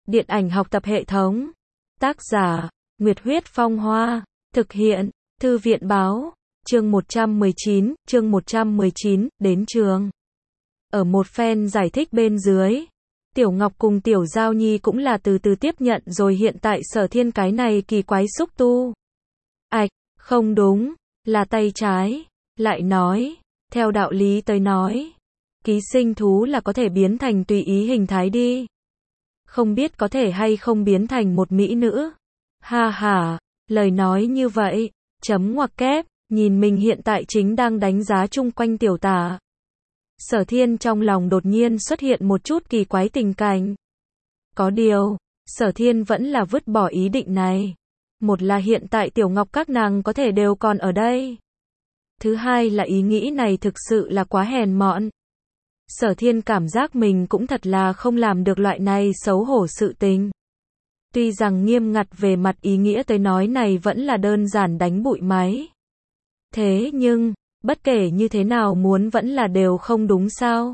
Điện ảnh học tập hệ thống. Tác giả, Nguyệt Huyết Phong Hoa. Thực hiện, Thư viện Báo. Chương 119, đến trường. Ở một phen giải thích bên dưới, Tiểu Ngọc cùng Tiểu Giao Nhi cũng là từ từ tiếp nhận rồi hiện tại Sở Thiên cái này kỳ quái xúc tu. Ảch, không đúng, là tay trái. Lại nói, theo đạo lý tới nói, ký sinh thú là có thể biến thành tùy ý hình thái đi. Không biết có thể hay không biến thành một mỹ nữ. Ha ha, lời nói như vậy, chấm ngoặc kép, nhìn mình hiện tại chính đang đánh giá chung quanh Tiểu Tả. Sở Thiên trong lòng đột nhiên xuất hiện một chút kỳ quái tình cảnh. Có điều, Sở Thiên vẫn là vứt bỏ ý định này. Một là hiện tại Tiểu Ngọc các nàng có thể đều còn ở đây. Thứ hai là ý nghĩ này thực sự là quá hèn mọn. Sở Thiên cảm giác mình cũng thật là không làm được loại này xấu hổ sự tình. Tuy rằng nghiêm ngặt về mặt ý nghĩa tới nói này vẫn là đơn giản đánh bụi máy. Thế nhưng, bất kể như thế nào muốn vẫn là đều không đúng sao.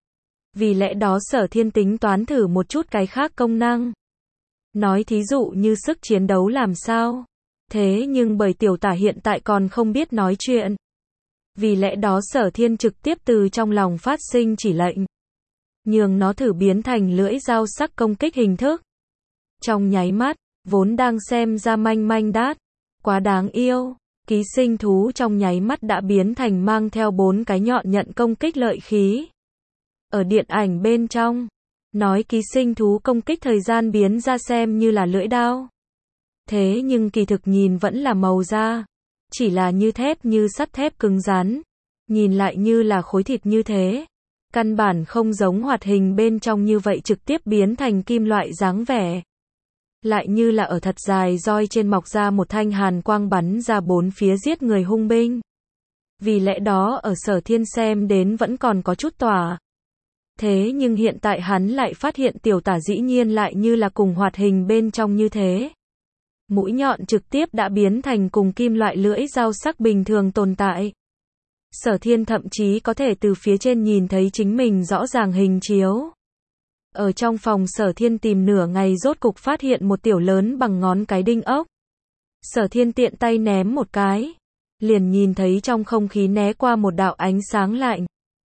Vì lẽ đó Sở Thiên tính toán thử một chút cái khác công năng. Nói thí dụ như sức chiến đấu làm sao. Thế nhưng bởi Tiểu Tả hiện tại còn không biết nói chuyện. Vì lẽ đó Sở Thiên trực tiếp từ trong lòng phát sinh chỉ lệnh. Nhường nó thử biến thành lưỡi dao sắc công kích hình thức. Trong nháy mắt, vốn đang xem ra manh manh đát, quá đáng yêu, ký sinh thú trong nháy mắt đã biến thành mang theo 4 cái nhọn nhận công kích lợi khí. Ở điện ảnh bên trong, nói ký sinh thú công kích thời gian biến ra xem như là lưỡi đao. Thế nhưng kỳ thực nhìn vẫn là màu da. Chỉ là như thép như sắt thép cứng rắn. Nhìn lại như là khối thịt như thế. Căn bản không giống hoạt hình bên trong như vậy trực tiếp biến thành kim loại dáng vẻ. Lại như là ở thật dài roi trên mọc ra một thanh hàn quang bắn ra bốn phía giết người hung binh. Vì lẽ đó ở Sở Thiên xem đến vẫn còn có chút tỏa. Thế nhưng hiện tại hắn lại phát hiện Tiểu Tả dĩ nhiên lại như là cùng hoạt hình bên trong như thế. Mũi nhọn trực tiếp đã biến thành cùng kim loại lưỡi dao sắc bình thường tồn tại. Sở Thiên thậm chí có thể từ phía trên nhìn thấy chính mình rõ ràng hình chiếu. Ở trong phòng Sở Thiên tìm nửa ngày rốt cục phát hiện một tiểu lớn bằng ngón cái đinh ốc. Sở Thiên tiện tay ném một cái. Liền nhìn thấy trong không khí né qua một đạo ánh sáng lạnh.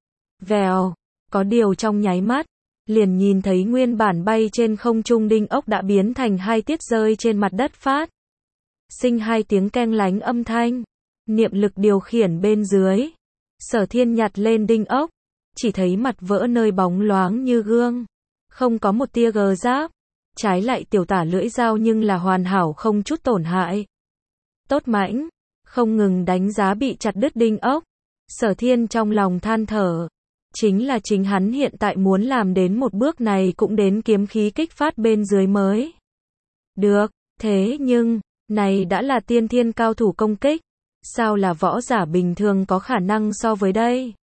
Vèo, có điều trong nháy mắt. Liền nhìn thấy nguyên bản bay trên không trung đinh ốc đã biến thành 2 tiết rơi trên mặt đất phát. Sinh 2 tiếng keng lánh âm thanh. Niệm lực điều khiển bên dưới. Sở Thiên nhặt lên đinh ốc. Chỉ thấy mặt vỡ nơi bóng loáng như gương. Không có một tia gờ giáp. Trái lại Tiểu Tả lưỡi dao nhưng là hoàn hảo không chút tổn hại. Tốt mãnh. Không ngừng đánh giá bị chặt đứt đinh ốc. Sở Thiên trong lòng than thở. Chính là chính hắn hiện tại muốn làm đến một bước này cũng đến kiếm khí kích phát bên dưới mới. Được, thế nhưng, này đã là tiên thiên cao thủ công kích. Sao là võ giả bình thường có khả năng so với đây?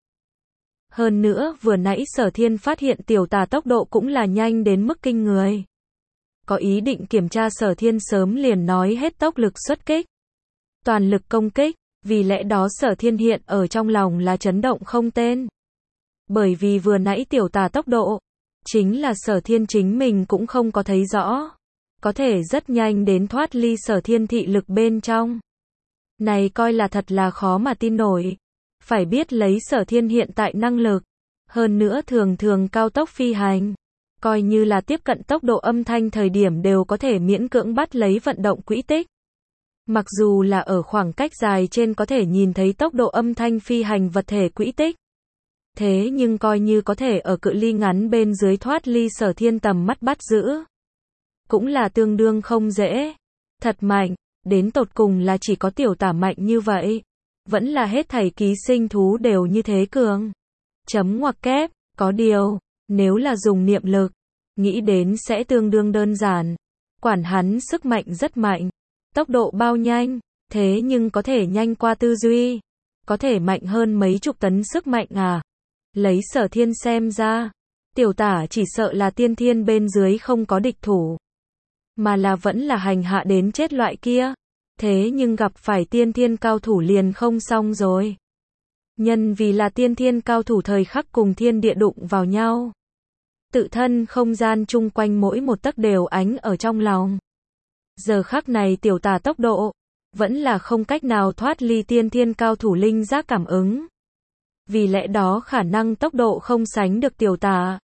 Hơn nữa vừa nãy Sở Thiên phát hiện Tiểu Tả tốc độ cũng là nhanh đến mức kinh người. Có ý định kiểm tra Sở Thiên sớm liền nói hết tốc lực xuất kích. Toàn lực công kích, vì lẽ đó Sở Thiên hiện ở trong lòng là chấn động không tên. Bởi vì vừa nãy Tiểu Tả tốc độ, chính là Sở Thiên chính mình cũng không có thấy rõ. Có thể rất nhanh đến thoát ly Sở Thiên thị lực bên trong. Này coi là thật là khó mà tin nổi. Phải biết lấy Sở Thiên hiện tại năng lực. Hơn nữa thường cao tốc phi hành. Coi như là tiếp cận tốc độ âm thanh thời điểm đều có thể miễn cưỡng bắt lấy vận động quỹ tích. Mặc dù là ở khoảng cách dài trên có thể nhìn thấy tốc độ âm thanh phi hành vật thể quỹ tích. Thế nhưng coi như có thể ở cự ly ngắn bên dưới thoát ly Sở Thiên tầm mắt bắt giữ. Cũng là tương đương không dễ. Thật mạnh, đến tột cùng là chỉ có Tiểu Tả mạnh như vậy. Vẫn là hết thảy ký sinh thú đều như thế cường. Chấm ngoặc kép, có điều, nếu là dùng niệm lực, nghĩ đến sẽ tương đương đơn giản. Quản hắn sức mạnh rất mạnh. Tốc độ bao nhanh, thế nhưng có thể nhanh qua tư duy. Có thể mạnh hơn mấy chục tấn sức mạnh à. Lấy Sở Thiên xem ra, Tiểu Tả chỉ sợ là tiên thiên bên dưới không có địch thủ. Mà là vẫn là hành hạ đến chết loại kia. Thế nhưng gặp phải tiên thiên cao thủ liền không xong rồi. Nhân vì là tiên thiên cao thủ thời khắc cùng thiên địa đụng vào nhau. Tự thân không gian chung quanh mỗi một tấc đều ánh ở trong lòng. Giờ khắc này tiểu tả tốc độ, vẫn là không cách nào thoát ly tiên thiên cao thủ linh giác cảm ứng. Vì lẽ đó khả năng tốc độ không sánh được tiểu tả.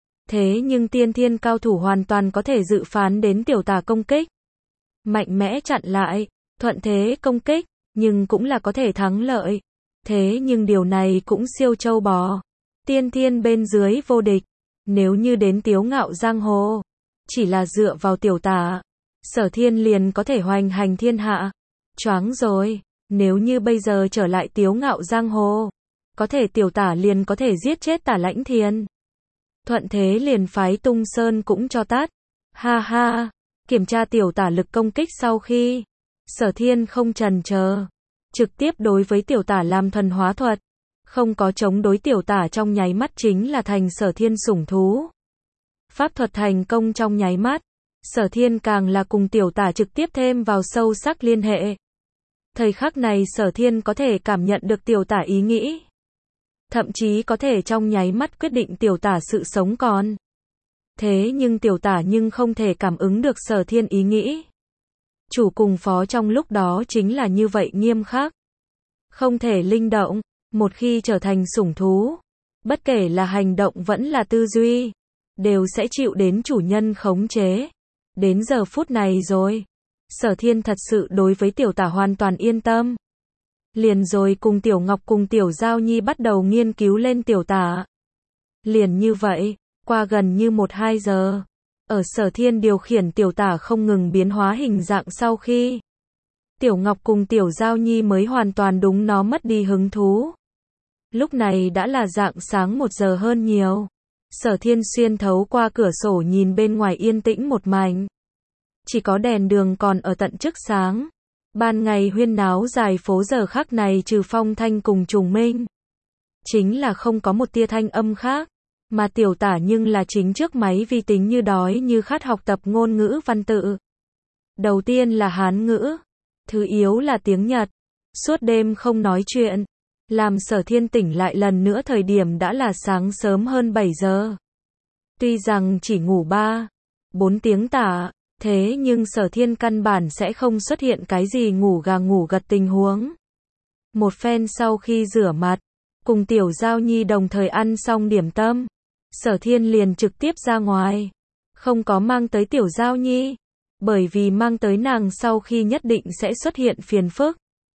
Thế nhưng tiên thiên cao thủ hoàn toàn có thể dự phán đến tiểu tả công kích. Mạnh mẽ chặn lại, thuận thế công kích, nhưng cũng là có thể thắng lợi. Thế nhưng điều này cũng siêu châu bò. Tiên thiên bên dưới vô địch. Nếu như đến Tiếu Ngạo giang hồ, chỉ là dựa vào tiểu tả, Sở Thiên liền có thể hoành hành thiên hạ. Choáng rồi, nếu như bây giờ trở lại Tiếu Ngạo giang hồ, có thể tiểu tả liền có thể giết chết Tả Lãnh Thiên. Thuận thế liền phái Tung Sơn cũng cho tát. Ha ha, kiểm tra tiểu tả lực công kích sau khi, Sở Thiên không chần chờ, trực tiếp đối với tiểu tả làm thuần hóa thuật. Không có chống đối tiểu tả trong nháy mắt chính là thành Sở Thiên sủng thú. Pháp thuật thành công trong nháy mắt, Sở Thiên càng là cùng tiểu tả trực tiếp thêm vào sâu sắc liên hệ. Thời khắc này Sở Thiên có thể cảm nhận được tiểu tả ý nghĩ. Thậm chí có thể trong nháy mắt quyết định tiểu tả sự sống còn. Thế nhưng tiểu tả nhưng không thể cảm ứng được Sở Thiên ý nghĩ. Chủ cùng phó trong lúc đó chính là như vậy nghiêm khắc. Không thể linh động. Một khi trở thành sủng thú, bất kể là hành động vẫn là tư duy, đều sẽ chịu đến chủ nhân khống chế. Đến giờ phút này rồi, Sở Thiên thật sự đối với tiểu tả hoàn toàn yên tâm. Liền rồi cùng Tiểu Ngọc cùng Tiểu Giao Nhi bắt đầu nghiên cứu lên tiểu tả. Liền như vậy, qua gần như 1-2 giờ, ở Sở Thiên điều khiển tiểu tả không ngừng biến hóa hình dạng sau khi, Tiểu Ngọc cùng Tiểu Giao Nhi mới hoàn toàn đúng nó mất đi hứng thú. Lúc này đã là rạng sáng 1 giờ hơn nhiều. Sở Thiên xuyên thấu qua cửa sổ nhìn bên ngoài yên tĩnh một mảnh. Chỉ có đèn đường còn ở tận trước sáng. Ban ngày huyên náo dài phố giờ khắc này trừ phong thanh cùng trùng minh. Chính là không có một tia thanh âm khác. Mà tiểu tả nhưng là chính trước máy vi tính như đói như khát học tập ngôn ngữ văn tự. Đầu tiên là Hán ngữ. Thứ yếu là tiếng Nhật. Suốt đêm không nói chuyện. Làm Sở Thiên tỉnh lại lần nữa thời điểm đã là sáng sớm hơn 7 giờ. Tuy rằng chỉ ngủ 3-4 tiếng tả, thế nhưng Sở Thiên căn bản sẽ không xuất hiện cái gì ngủ gà ngủ gật tình huống. Một phen sau khi rửa mặt, cùng Tiểu Giao Nhi đồng thời ăn xong điểm tâm, Sở Thiên liền trực tiếp ra ngoài. Không có mang tới Tiểu Giao Nhi, bởi vì mang tới nàng sau khi nhất định sẽ xuất hiện phiền phức.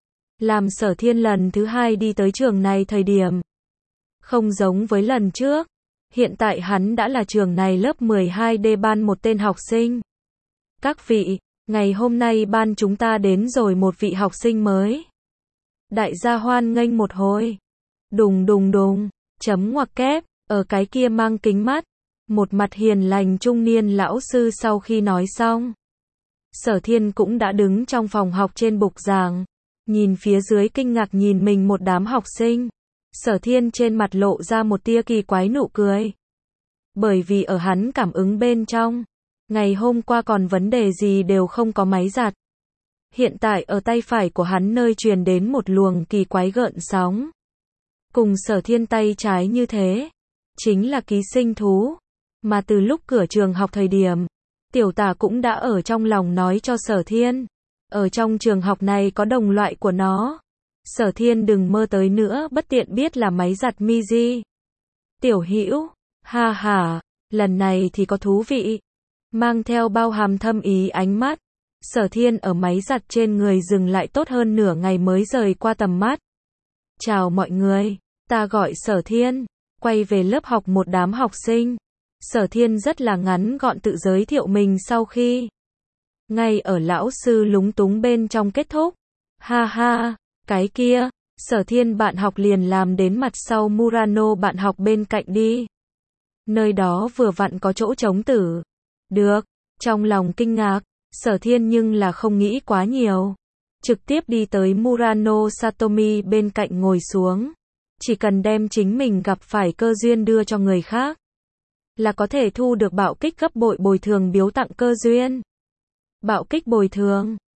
Làm Sở Thiên lần thứ 2 đi tới trường này thời điểm. Không giống với lần trước. Hiện tại hắn đã là trường này lớp 12D ban một tên học sinh. Các vị, ngày hôm nay ban chúng ta đến rồi một vị học sinh mới. Đại gia hoan nghênh một hồi. Đùng đùng đùng, chấm ngoặc kép, ở cái kia mang kính mắt. Một mặt hiền lành trung niên lão sư sau khi nói xong. Sở Thiên cũng đã đứng trong phòng học trên bục giảng. Nhìn phía dưới kinh ngạc nhìn mình một đám học sinh. Sở Thiên trên mặt lộ ra một tia kỳ quái nụ cười. Bởi vì ở hắn cảm ứng bên trong, ngày hôm qua còn vấn đề gì đều không có máy giặt. Hiện tại ở tay phải của hắn nơi truyền đến một luồng kỳ quái gợn sóng. Cùng Sở Thiên tay trái như thế, chính là ký sinh thú. Mà từ lúc cửa trường học thời điểm, tiểu tả cũng đã ở trong lòng nói cho Sở Thiên. Ở trong trường học này có đồng loại của nó. Sở Thiên đừng mơ tới nữa bất tiện biết là máy giặt Miji. Tiểu Hữu, ha ha, lần này thì có thú vị. Mang theo bao hàm thâm ý ánh mắt. Sở Thiên ở máy giặt trên người dừng lại tốt hơn nửa ngày mới rời qua tầm mắt. Chào mọi người, ta gọi Sở Thiên. Quay về lớp học một đám học sinh. Sở Thiên rất là ngắn gọn tự giới thiệu mình sau khi. Ngay ở lão sư lúng túng bên trong kết thúc. Ha ha, cái kia, Sở Thiên bạn học liền làm đến mặt sau Murano bạn học bên cạnh đi. Nơi đó vừa vặn có chỗ trống tử. Được, trong lòng kinh ngạc, Sở Thiên nhưng là không nghĩ quá nhiều. Trực tiếp đi tới Murano Satomi bên cạnh ngồi xuống. Chỉ cần đem chính mình gặp phải cơ duyên đưa cho người khác. Là có thể thu được bạo kích gấp bội bồi thường biếu tặng cơ duyên. Bạo kích bồi thường,